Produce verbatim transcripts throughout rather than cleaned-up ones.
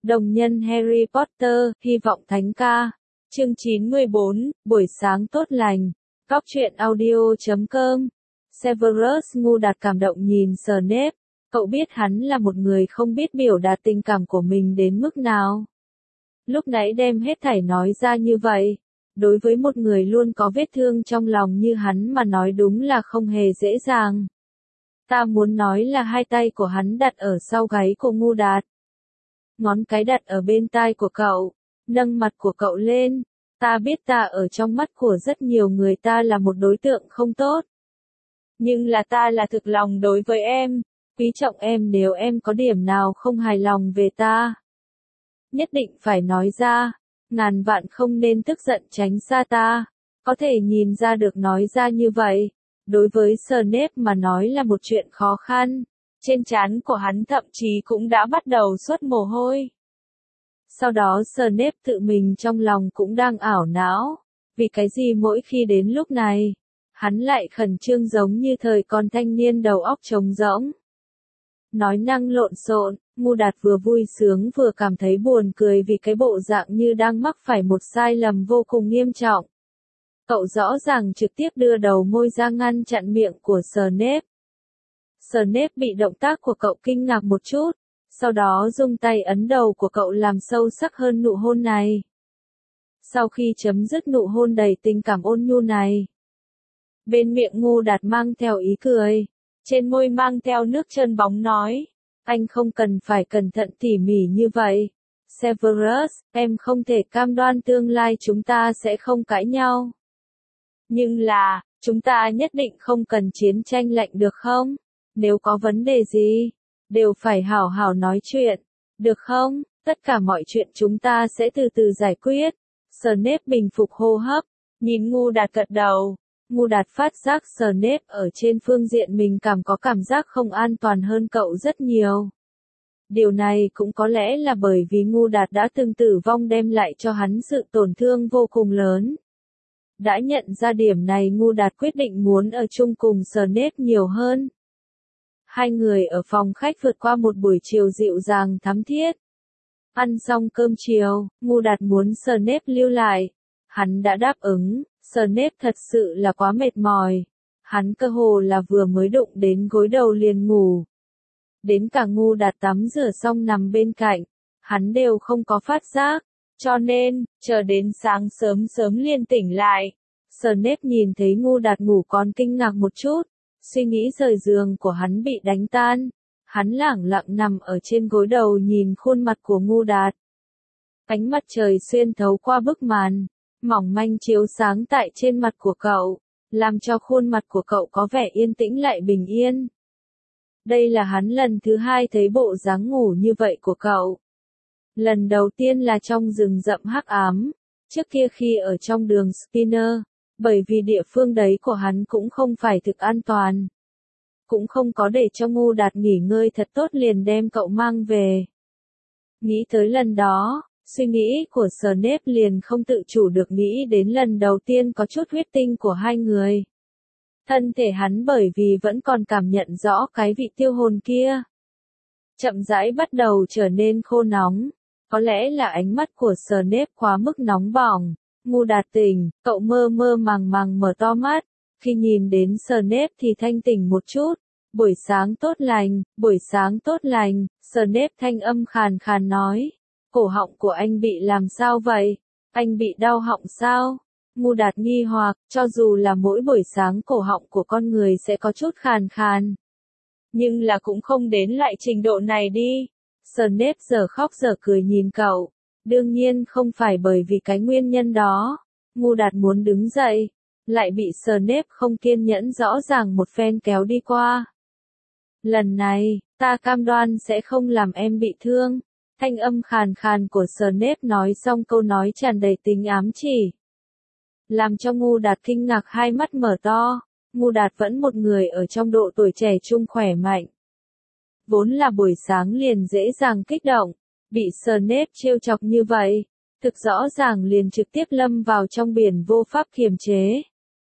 Đồng nhân Harry Potter, hy vọng thánh ca. Chương chín mươi bốn, buổi sáng tốt lành. Góc truyện audio chấm com. Severus ngu đạt cảm động nhìn Snape. Cậu biết hắn là một người không biết biểu đạt tình cảm của mình đến mức nào. Lúc nãy đem hết thảy nói ra như vậy. Đối với một người luôn có vết thương trong lòng như hắn mà nói đúng là không hề dễ dàng. Ta muốn nói là hai tay của hắn đặt ở sau gáy của ngu đạt. Ngón cái đặt ở bên tai của cậu, nâng mặt của cậu lên. Ta biết ta ở trong mắt của rất nhiều người ta là một đối tượng không tốt. Nhưng là ta là thực lòng đối với em, quý trọng em nếu em có điểm nào không hài lòng về ta. Nhất định phải nói ra, ngàn vạn không nên tức giận tránh xa ta. Có thể nhìn ra được nói ra như vậy, đối với Snape mà nói là một chuyện khó khăn. Trên trán của hắn thậm chí cũng đã bắt đầu xuất mồ hôi. Sau đó Snape tự mình trong lòng cũng đang ảo não. Vì cái gì mỗi khi đến lúc này, hắn lại khẩn trương giống như thời còn thanh niên đầu óc trống rỗng. Nói năng lộn xộn, ngu đạt vừa vui sướng vừa cảm thấy buồn cười vì cái bộ dạng như đang mắc phải một sai lầm vô cùng nghiêm trọng. Cậu rõ ràng trực tiếp đưa đầu môi ra ngăn chặn miệng của Snape. Snape bị động tác của cậu kinh ngạc một chút, sau đó dùng tay ấn đầu của cậu làm sâu sắc hơn nụ hôn này. Sau khi chấm dứt nụ hôn đầy tình cảm ôn nhu này, bên miệng ngu đạt mang theo ý cười, trên môi mang theo nước trơn bóng nói, anh không cần phải cẩn thận tỉ mỉ như vậy. Severus, em không thể cam đoan tương lai chúng ta sẽ không cãi nhau. Nhưng là, chúng ta nhất định không cần chiến tranh lạnh được không? Nếu có vấn đề gì, đều phải hảo hảo nói chuyện, được không? Tất cả mọi chuyện chúng ta sẽ từ từ giải quyết. Snape bình phục hô hấp, nhìn ngu đạt gật đầu. Ngu đạt phát giác Snape ở trên phương diện mình cảm có cảm giác không an toàn hơn cậu rất nhiều. Điều này cũng có lẽ là bởi vì ngu đạt đã từng tử vong đem lại cho hắn sự tổn thương vô cùng lớn. Đã nhận ra điểm này ngu đạt quyết định muốn ở chung cùng Snape nhiều hơn. Hai người ở phòng khách vượt qua một buổi chiều dịu dàng thắm thiết. Ăn xong cơm chiều, ngu đạt muốn Snape lưu lại. Hắn đã đáp ứng, Snape thật sự là quá mệt mỏi. Hắn cơ hồ là vừa mới đụng đến gối đầu liền ngủ. Đến cả ngu đạt tắm rửa xong nằm bên cạnh, hắn đều không có phát giác. Cho nên, chờ đến sáng sớm sớm liền tỉnh lại. Snape nhìn thấy ngu đạt ngủ còn kinh ngạc một chút. Suy nghĩ rời giường của hắn bị đánh tan. Hắn lẳng lặng nằm ở trên gối đầu nhìn khuôn mặt của ngu đạt. Ánh mặt trời xuyên thấu qua bức màn, mỏng manh chiếu sáng tại trên mặt của cậu, làm cho khuôn mặt của cậu có vẻ yên tĩnh lại bình yên. Đây là hắn lần thứ hai thấy bộ dáng ngủ như vậy của cậu. Lần đầu tiên là trong rừng rậm hắc ám, trước kia khi ở trong đường Skinner. Bởi vì địa phương đấy của hắn cũng không phải thực an toàn. Cũng không có để cho ngu đạt nghỉ ngơi thật tốt liền đem cậu mang về. Nghĩ tới lần đó, suy nghĩ của Snape liền không tự chủ được nghĩ đến lần đầu tiên có chút huyết tinh của hai người. Thân thể hắn bởi vì vẫn còn cảm nhận rõ cái vị tiêu hồn kia. Chậm rãi bắt đầu trở nên khô nóng. Có lẽ là ánh mắt của Snape quá mức nóng bỏng. Ngu đạt tỉnh, cậu mơ mơ màng màng mở to mắt, khi nhìn đến Snape thì thanh tỉnh một chút. Buổi sáng tốt lành, buổi sáng tốt lành, Snape thanh âm khàn khàn nói. Cổ họng của anh bị làm sao vậy? Anh bị đau họng sao? Ngu đạt nghi hoặc, cho dù là mỗi buổi sáng cổ họng của con người sẽ có chút khàn khàn. Nhưng là cũng không đến lại trình độ này đi. Snape giờ khóc giờ cười nhìn cậu. Đương nhiên không phải bởi vì cái nguyên nhân đó. Ngu đạt muốn đứng dậy, lại bị Snape không kiên nhẫn rõ ràng một phen kéo đi qua. Lần này, ta cam đoan sẽ không làm em bị thương. Thanh âm khàn khàn của Snape nói xong câu nói tràn đầy tính ám chỉ. Làm cho ngu đạt kinh ngạc hai mắt mở to. Ngu đạt vẫn một người ở trong độ tuổi trẻ trung khỏe mạnh. Vốn là buổi sáng liền dễ dàng kích động. Bị Snape trêu chọc như vậy, thực rõ ràng liền trực tiếp lâm vào trong biển vô pháp kiềm chế.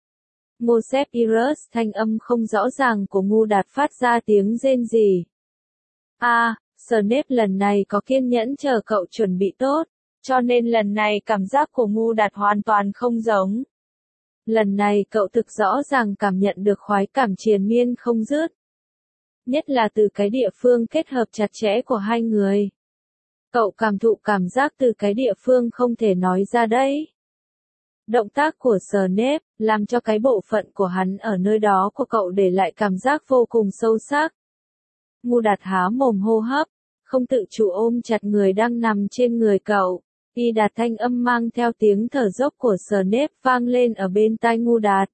Mosep Irus thanh âm không rõ ràng của ngu đạt phát ra tiếng rên rỉ. A, Snape lần này có kiên nhẫn chờ cậu chuẩn bị tốt, cho nên lần này cảm giác của Ngu Đạt hoàn toàn không giống. Lần này cậu thực rõ ràng cảm nhận được khoái cảm triền miên không dứt. Nhất là từ cái địa phương kết hợp chặt chẽ của hai người. Cậu cảm thụ cảm giác từ cái địa phương không thể nói ra đấy. Động tác của Snape, làm cho cái bộ phận của hắn ở nơi đó của cậu để lại cảm giác vô cùng sâu sắc. Ngu Đạt há mồm hô hấp, không tự chủ ôm chặt người đang nằm trên người cậu. Y Đạt thanh âm mang theo tiếng thở dốc của Snape vang lên ở bên tai Ngu Đạt.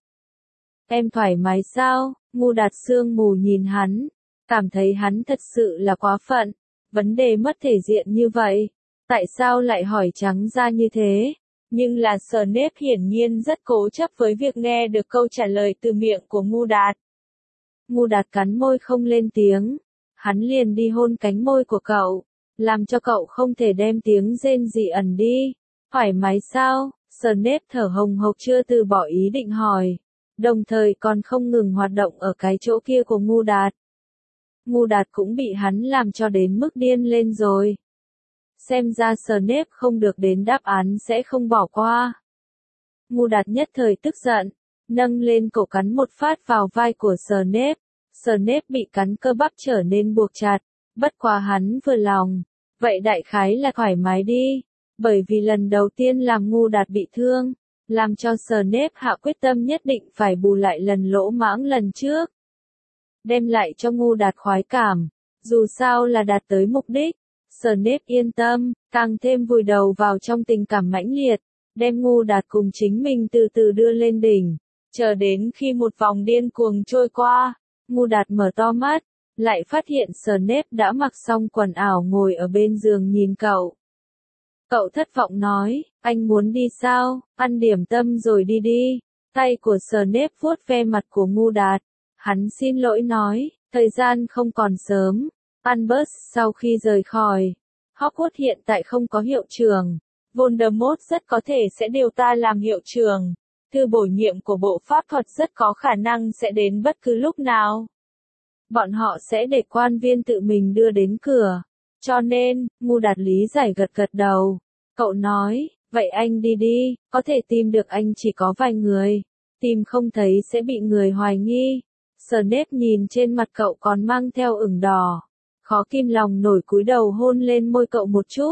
Em thoải mái sao? Ngu Đạt sương mù nhìn hắn, cảm thấy hắn thật sự là quá phận. Vấn đề mất thể diện như vậy, tại sao lại hỏi trắng ra như thế? Nhưng là Snape hiển nhiên rất cố chấp với việc nghe được câu trả lời từ miệng của Ngu Đạt. Ngu Đạt cắn môi không lên tiếng, hắn liền đi hôn cánh môi của cậu, làm cho cậu không thể đem tiếng rên rỉ ẩn đi. Thoải mái sao? Snape thở hồng hộc chưa từ bỏ ý định hỏi, đồng thời còn không ngừng hoạt động ở cái chỗ kia của Ngu Đạt. Ngu Đạt cũng bị hắn làm cho đến mức điên lên rồi. Xem ra Snape không được đến đáp án sẽ không bỏ qua. Ngu Đạt nhất thời tức giận, nâng lên cổ cắn một phát vào vai của Snape. Snape bị cắn cơ bắp trở nên buộc chặt, bất quá hắn vừa lòng. Vậy đại khái là thoải mái đi, bởi vì lần đầu tiên làm Ngu Đạt bị thương, làm cho Snape hạ quyết tâm nhất định phải bù lại lần lỗ mãng lần trước. Đem lại cho Ngu Đạt khoái cảm, dù sao là đạt tới mục đích. Snape yên tâm, càng thêm vùi đầu vào trong tình cảm mãnh liệt, đem Ngu Đạt cùng chính mình từ từ đưa lên đỉnh, chờ đến khi một vòng điên cuồng trôi qua, Ngu Đạt mở to mắt, lại phát hiện Snape đã mặc xong quần áo ngồi ở bên giường nhìn cậu. Cậu thất vọng nói, anh muốn đi sao, ăn điểm tâm rồi đi đi. Tay của Snape vuốt ve mặt của Ngu Đạt, hắn xin lỗi nói, thời gian không còn sớm. Albus sau khi rời khỏi Hogwarts hiện tại không có hiệu trưởng, Voldemort rất có thể sẽ điều ta làm hiệu trưởng. Thư bổ nhiệm của bộ pháp thuật rất có khả năng sẽ đến bất cứ lúc nào. Bọn họ sẽ để quan viên tự mình đưa đến cửa. Cho nên, Ngu Đạt lý giải gật gật đầu. Cậu nói, vậy anh đi đi, có thể tìm được anh chỉ có vài người. Tìm không thấy sẽ bị người hoài nghi. Snape nhìn trên mặt cậu còn mang theo ửng đỏ. Khó kim lòng nổi cúi đầu hôn lên môi cậu một chút.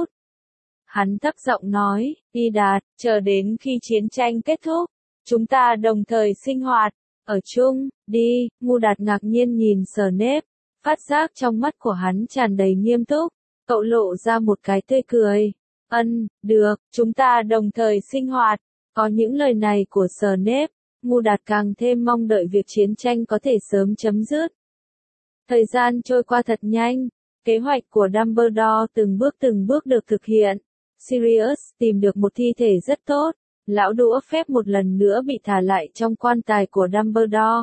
Hắn thấp giọng nói, Y Đạt, chờ đến khi chiến tranh kết thúc, chúng ta đồng thời sinh hoạt, ở chung, đi. Ngu Đạt ngạc nhiên nhìn Snape, phát giác trong mắt của hắn tràn đầy nghiêm túc, cậu lộ ra một cái tươi cười. Ân, được, chúng ta đồng thời sinh hoạt. Có những lời này của Snape, Ngu Đạt càng thêm mong đợi việc chiến tranh có thể sớm chấm dứt. Thời gian trôi qua thật nhanh, kế hoạch của Dumbledore từng bước từng bước được thực hiện. Sirius tìm được một thi thể rất tốt, lão đũa phép một lần nữa bị thả lại trong quan tài của Dumbledore.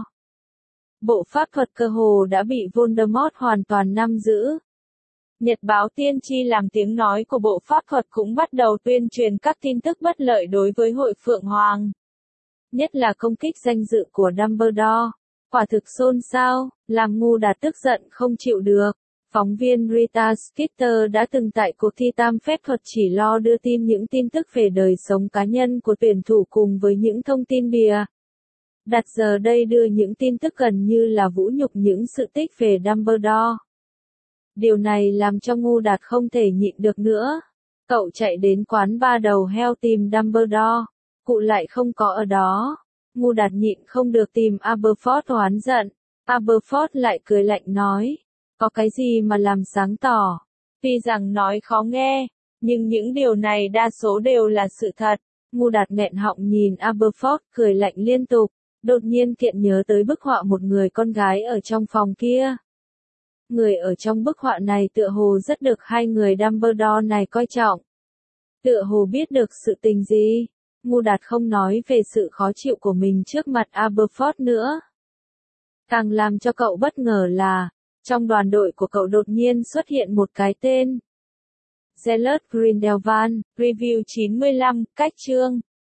Bộ pháp thuật cơ hồ đã bị Voldemort hoàn toàn nắm giữ. Nhật báo tiên tri làm tiếng nói của bộ pháp thuật cũng bắt đầu tuyên truyền các tin tức bất lợi đối với hội Phượng Hoàng. Nhất là công kích danh dự của Dumbledore. Quả thực xôn xao, làm Ngu Đạt tức giận không chịu được. Phóng viên Rita Skeeter đã từng tại cuộc thi tam phép thuật chỉ lo đưa tin những tin tức về đời sống cá nhân của tuyển thủ cùng với những thông tin bịa đặt giờ đây đưa những tin tức gần như là vũ nhục những sự tích về Dumbledore. Điều này làm cho Ngu Đạt không thể nhịn được nữa. Cậu chạy đến quán ba đầu heo tìm Dumbledore, cụ lại không có ở đó. Ngu Đạt nhịn không được tìm Aberforth oán giận. Aberforth lại cười lạnh nói, có cái gì mà làm sáng tỏ. Tuy rằng nói khó nghe, nhưng những điều này đa số đều là sự thật. Ngu Đạt nghẹn họng nhìn Aberforth cười lạnh liên tục, đột nhiên kiện nhớ tới bức họa một người con gái ở trong phòng kia. Người ở trong bức họa này tựa hồ rất được hai người Dumbledore này coi trọng. Tựa hồ biết được sự tình gì. Ngu Đạt không nói về sự khó chịu của mình trước mặt Aberforth nữa. Càng làm cho cậu bất ngờ là, trong đoàn đội của cậu đột nhiên xuất hiện một cái tên. Gellert Grindelwald, Review chín mươi lăm, cách chương.